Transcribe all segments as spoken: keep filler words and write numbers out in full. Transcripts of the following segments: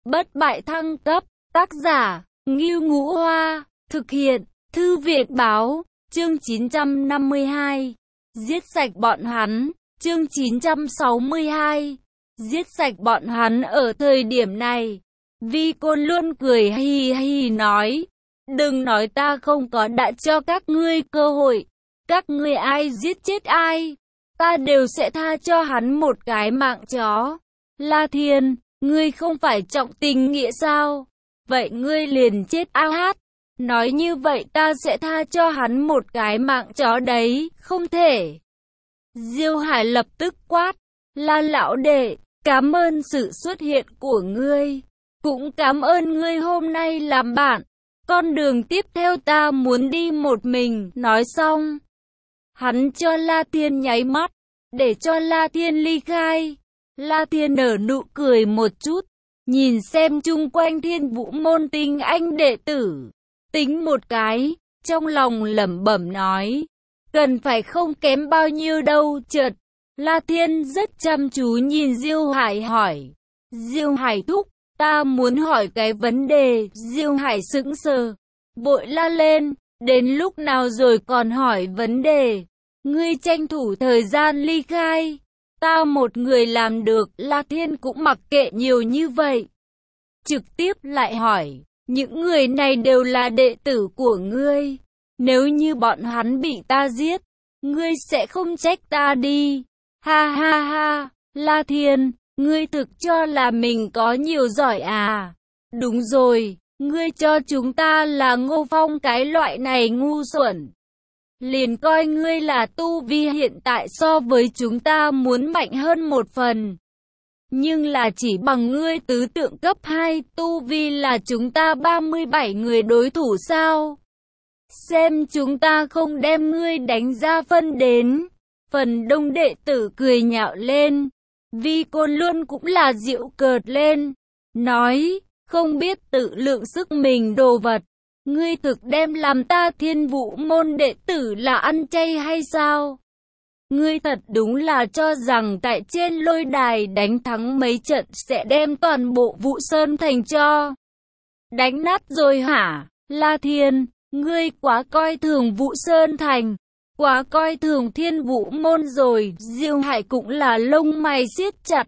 Bất bại thăng cấp, tác giả, Ngưu Ngũ Hoa, thực hiện, Thư viện báo, chương chín trăm năm mươi hai. Giết sạch bọn hắn, chương chín trăm sáu mươi hai. Giết sạch bọn hắn ở thời điểm này. Vi Côn luôn cười hì hì nói, đừng nói ta không có đã cho các ngươi cơ hội, các ngươi ai giết chết ai, ta đều sẽ tha cho hắn một cái mạng chó. La Thiên, ngươi không phải trọng tình nghĩa sao? Vậy ngươi liền chết a hát. Nói như vậy ta sẽ tha cho hắn một cái mạng chó đấy, không thể. Diêu Hải lập tức quát, La lão đệ, cảm ơn sự xuất hiện của ngươi, cũng cảm ơn ngươi hôm nay làm bạn. Con đường tiếp theo ta muốn đi một mình. Nói xong, hắn cho La Thiên nháy mắt, để cho La Thiên ly khai. La Thiên nở nụ cười một chút, nhìn xem chung quanh Thiên Vũ môn tinh anh đệ tử, tính một cái, trong lòng lẩm bẩm nói, cần phải không kém bao nhiêu đâu. Chợt, La Thiên rất chăm chú nhìn Diêu Hải hỏi, Diêu Hải thúc, ta muốn hỏi cái vấn đề. Diêu Hải sững sờ, vội la lên, đến lúc nào rồi còn hỏi vấn đề, ngươi tranh thủ thời gian ly khai, ta một người làm được. La Thiên cũng mặc kệ nhiều như vậy, trực tiếp lại hỏi, những người này đều là đệ tử của ngươi, nếu như bọn hắn bị ta giết, ngươi sẽ không trách ta đi. Ha ha ha, La Thiên, ngươi thực cho là mình có nhiều giỏi à? Đúng rồi, ngươi cho chúng ta là Ngô Phong cái loại này ngu xuẩn, liền coi ngươi là tu vi hiện tại so với chúng ta muốn mạnh hơn một phần. Nhưng là chỉ bằng ngươi tứ tượng cấp hai tu vi là chúng ta ba mươi bảy người đối thủ sao? Xem chúng ta không đem ngươi đánh ra phân đến. Phần đông đệ tử cười nhạo lên. Vi Côn luôn cũng là giễu cợt lên, nói, không biết tự lượng sức mình đồ vật. Ngươi thực đem làm ta Thiên Vũ môn đệ tử là ăn chay hay sao? Ngươi thật đúng là cho rằng tại trên lôi đài đánh thắng mấy trận sẽ đem toàn bộ Vũ Sơn Thành cho đánh nát rồi hả? La Thiên, ngươi quá coi thường Vũ Sơn Thành, quá coi thường Thiên Vũ môn rồi. Diêu Hải cũng là lông mày siết chặt,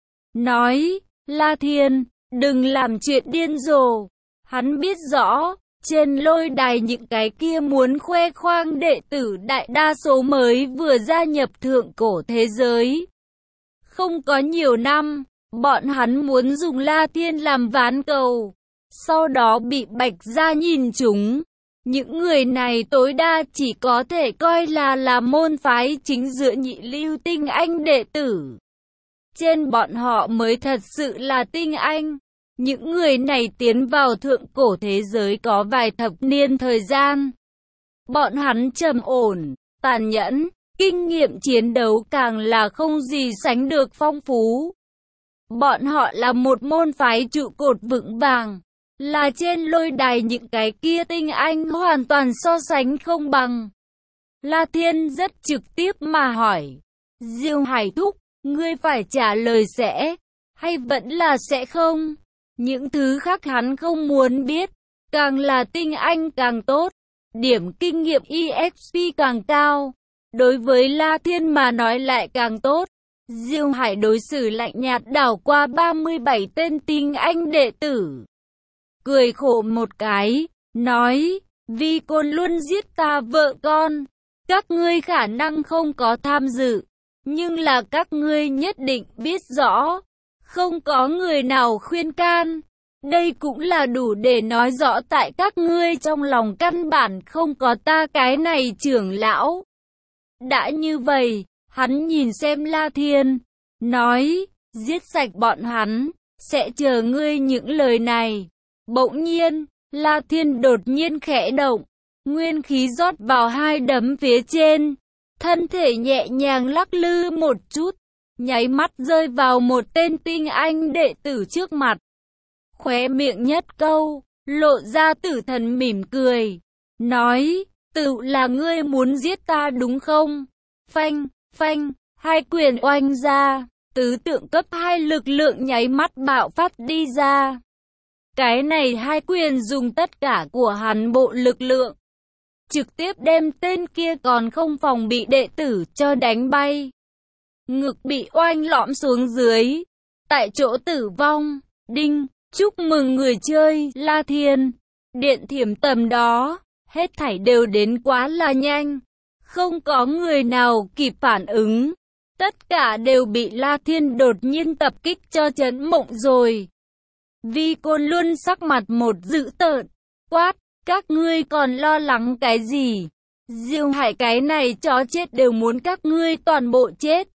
nói, La Thiên, đừng làm chuyện điên rồ. Hắn biết rõ, trên lôi đài những cái kia muốn khoe khoang đệ tử đại đa số mới vừa gia nhập thượng cổ thế giới. Không có nhiều năm, bọn hắn muốn dùng La Thiên làm ván cầu, sau đó bị Bạch Gia nhìn chúng. Những người này tối đa chỉ có thể coi là là môn phái chính giữa nhị lưu tinh anh đệ tử. Trên bọn họ mới thật sự là tinh anh. Những người này tiến vào thượng cổ thế giới có vài thập niên thời gian. Bọn hắn trầm ổn, tàn nhẫn, kinh nghiệm chiến đấu càng là không gì sánh được phong phú. Bọn họ là một môn phái trụ cột vững vàng, là trên lôi đài những cái kia tinh anh hoàn toàn so sánh không bằng. La Thiên rất trực tiếp mà hỏi, Diêu Hải thúc, ngươi phải trả lời sẽ, hay vẫn là sẽ không? Những thứ khác hắn không muốn biết, càng là tinh anh càng tốt, điểm kinh nghiệm e ích pê càng cao, đối với La Thiên mà nói lại càng tốt. Diêu Hải đối xử lạnh nhạt đảo qua ba mươi bảy tên tinh anh đệ tử, cười khổ một cái, nói, Vi Côn luôn giết ta vợ con, các ngươi khả năng không có tham dự, nhưng là các ngươi nhất định biết rõ, không có người nào khuyên can. Đây cũng là đủ để nói rõ tại các ngươi trong lòng căn bản không có ta cái này trưởng lão. Đã như vậy, hắn nhìn xem La Thiên, nói, giết sạch bọn hắn, sẽ chờ ngươi những lời này. Bỗng nhiên, La Thiên đột nhiên khẽ động, nguyên khí rót vào hai đấm phía trên, thân thể nhẹ nhàng lắc lư một chút, nháy mắt rơi vào một tên tinh anh đệ tử trước mặt. Khóe miệng nhất câu, lộ ra tử thần mỉm cười, nói, tự là ngươi muốn giết ta đúng không? Phanh, phanh, hai quyền oanh ra, tứ tượng cấp hai lực lượng nháy mắt bạo phát đi ra. Cái này hai quyền dùng tất cả của hắn bộ lực lượng, trực tiếp đem tên kia còn không phòng bị đệ tử cho đánh bay. Ngực bị oanh lõm xuống dưới, tại chỗ tử vong. Đinh, chúc mừng người chơi, La Thiên. Điện thiểm tầm đó, hết thảy đều đến quá là nhanh. Không có người nào kịp phản ứng. Tất cả đều bị La Thiên đột nhiên tập kích cho chấn mộng rồi. Vi Côn Luân sắc mặt một dữ tợn, quát, các ngươi còn lo lắng cái gì? Diêu Hải cái này chó chết đều muốn các ngươi toàn bộ chết.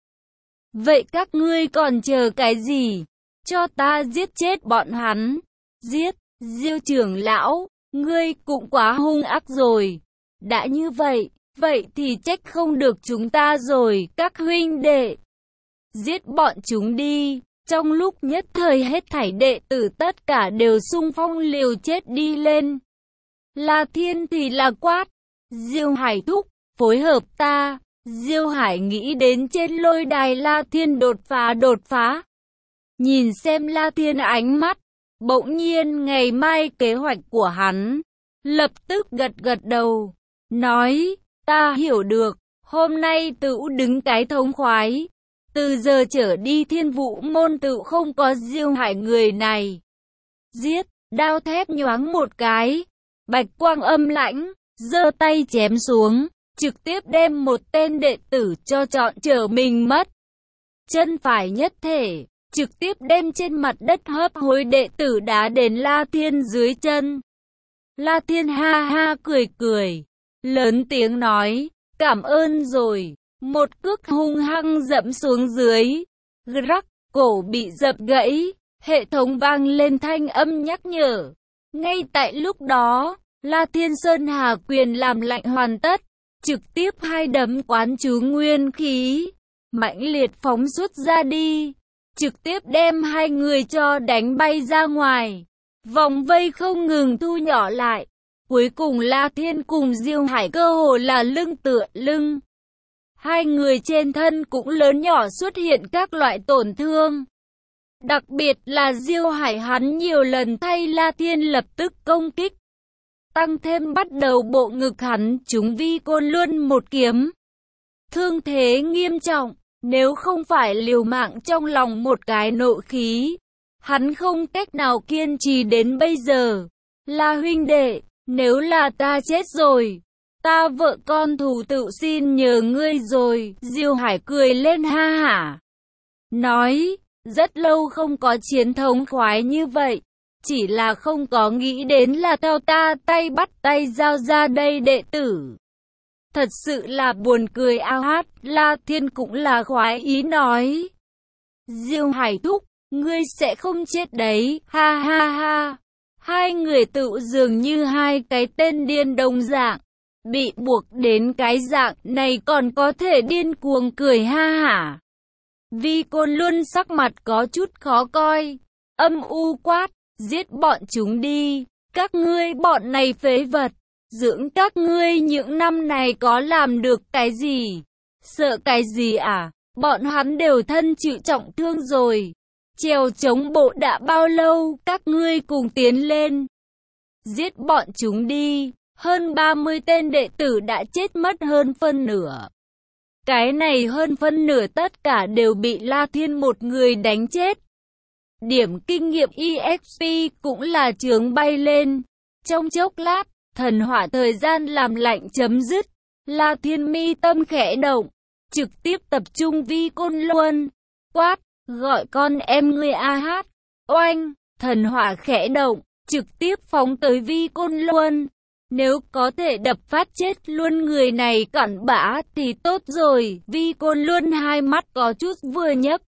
Vậy các ngươi còn chờ cái gì? Cho ta giết chết bọn hắn. Giết, Diêu trưởng lão, ngươi cũng quá hung ác rồi. Đã như vậy, vậy thì trách không được chúng ta rồi, các huynh đệ. Giết bọn chúng đi. Trong lúc nhất thời hết thảy đệ tử tất cả đều xung phong liều chết đi lên. La Thiên thì là quát, Diêu Hải thúc, phối hợp ta. Diêu Hải nghĩ đến trên lôi đài La Thiên đột phá đột phá. Nhìn xem La Thiên ánh mắt, bỗng nhiên ngày mai kế hoạch của hắn. Lập tức gật gật đầu, nói, ta hiểu được, hôm nay tự đứng cái thống khoái. Từ giờ trở đi Thiên Vũ môn tự không có Diêu Hải người này. Giết, đao thép nhoáng một cái. Bạch quang âm lãnh, giơ tay chém xuống, trực tiếp đem một tên đệ tử cho chọn trở mình mất. Chân phải nhất thể, trực tiếp đem trên mặt đất hấp hối đệ tử đá đến La Thiên dưới chân. La Thiên ha ha cười cười, lớn tiếng nói, cảm ơn rồi. Một cước hung hăng dẫm xuống dưới. Rắc, cổ bị dập gãy, hệ thống vang lên thanh âm nhắc nhở. Ngay tại lúc đó, La Thiên Sơn Hà quyền làm lạnh hoàn tất, trực tiếp hai đấm quán chú nguyên khí, mãnh liệt phóng xuất ra đi, trực tiếp đem hai người cho đánh bay ra ngoài. Vòng vây không ngừng thu nhỏ lại, cuối cùng La Thiên cùng Diêu Hải cơ hồ là lưng tựa lưng. Hai người trên thân cũng lớn nhỏ xuất hiện các loại tổn thương. Đặc biệt là Diêu Hải hắn nhiều lần thay La Thiên lập tức công kích. Tăng thêm bắt đầu bộ ngực hắn trúng Vi Côn Luân một kiếm. Thương thế nghiêm trọng, nếu không phải liều mạng trong lòng một cái nộ khí, hắn không cách nào kiên trì đến bây giờ. La huynh đệ, nếu là ta chết rồi, ta vợ con thủ tự xin nhờ ngươi rồi. Diêu Hải cười lên ha hả, nói, rất lâu không có chiến thống khoái như vậy. Chỉ là không có nghĩ đến là theo ta tay bắt tay giao ra đây đệ tử. Thật sự là buồn cười ao hát. La Thiên cũng là khoái ý nói, Diêu Hải thúc, ngươi sẽ không chết đấy, ha ha ha. Hai người tự dường như hai cái tên điên đồng dạng, bị buộc đến cái dạng này còn có thể điên cuồng cười ha hả. Vi Côn Luân sắc mặt có chút khó coi, âm u quát, giết bọn chúng đi, các ngươi bọn này phế vật, dưỡng các ngươi những năm này có làm được cái gì, sợ cái gì à, bọn hắn đều thân chịu trọng thương rồi, trèo chống bộ đã bao lâu, các ngươi cùng tiến lên, giết bọn chúng đi. Hơn ba mươi tên đệ tử đã chết mất hơn phân nửa. Cái này hơn phân nửa tất cả đều bị La Thiên một người đánh chết. Điểm kinh nghiệm e ích pê cũng là chướng bay lên. Trong chốc lát, thần hỏa thời gian làm lạnh chấm dứt. La Thiên mi tâm khẽ động, trực tiếp tập trung Vi Côn Luân, quát, gọi con em ngươi a hát. Oanh, thần hỏa khẽ động, trực tiếp phóng tới Vi Côn Luân. Nếu có thể đập phát chết luôn người này cặn bã thì tốt rồi. Vi Côn Luân hai mắt có chút vừa nhấc,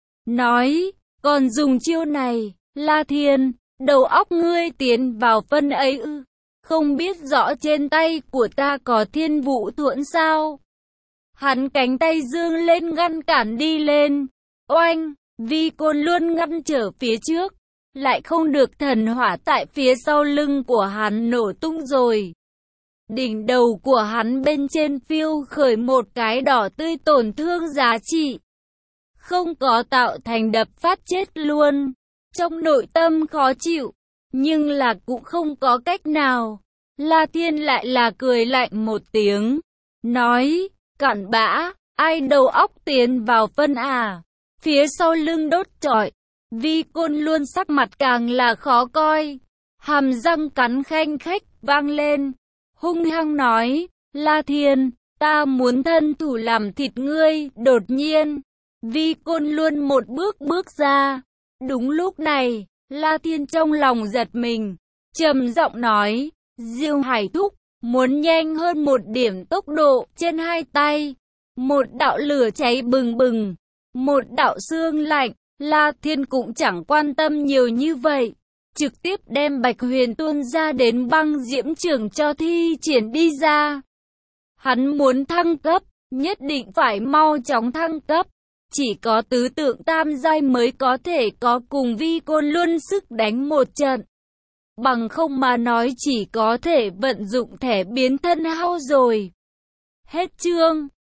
nói, còn dùng chiêu này, La Thiên, đầu óc ngươi tiến vào phân ấy ư, không biết rõ trên tay của ta có Thiên Vũ Thuẫn sao? Hắn cánh tay dương lên ngăn cản đi lên, oanh, Vi Côn Luân ngăn trở phía trước. Lại không được, thần hỏa tại phía sau lưng của hắn nổ tung rồi. Đỉnh đầu của hắn bên trên phiêu khởi một cái đỏ tươi tổn thương giá trị. Không có tạo thành đập phát chết luôn. Trong nội tâm khó chịu, nhưng là cũng không có cách nào. La Thiên lại là cười lạnh một tiếng, nói, cặn bã, ai đầu óc tiến vào phân à. Phía sau lưng đốt trọi, Vi Côn luôn sắc mặt càng là khó coi, hàm răng cắn khanh khách vang lên, hung hăng nói, La Thiên, ta muốn thân thủ làm thịt ngươi. Đột nhiên, Vi Côn luôn một bước bước ra. Đúng lúc này, La Thiên trong lòng giật mình, trầm giọng nói, Diêu Hải thúc, muốn nhanh hơn một điểm tốc độ. Trên hai tay, một đạo lửa cháy bừng bừng, một đạo xương lạnh. La Thiên cũng chẳng quan tâm nhiều như vậy, trực tiếp đem Bạch Huyền tuôn ra đến băng diễm trường cho thi triển đi ra. Hắn muốn thăng cấp, nhất định phải mau chóng thăng cấp. Chỉ có tứ tượng tam giai mới có thể có cùng Vi Côn luôn sức đánh một trận. Bằng không mà nói chỉ có thể vận dụng thẻ biến thân hao rồi. Hết chương.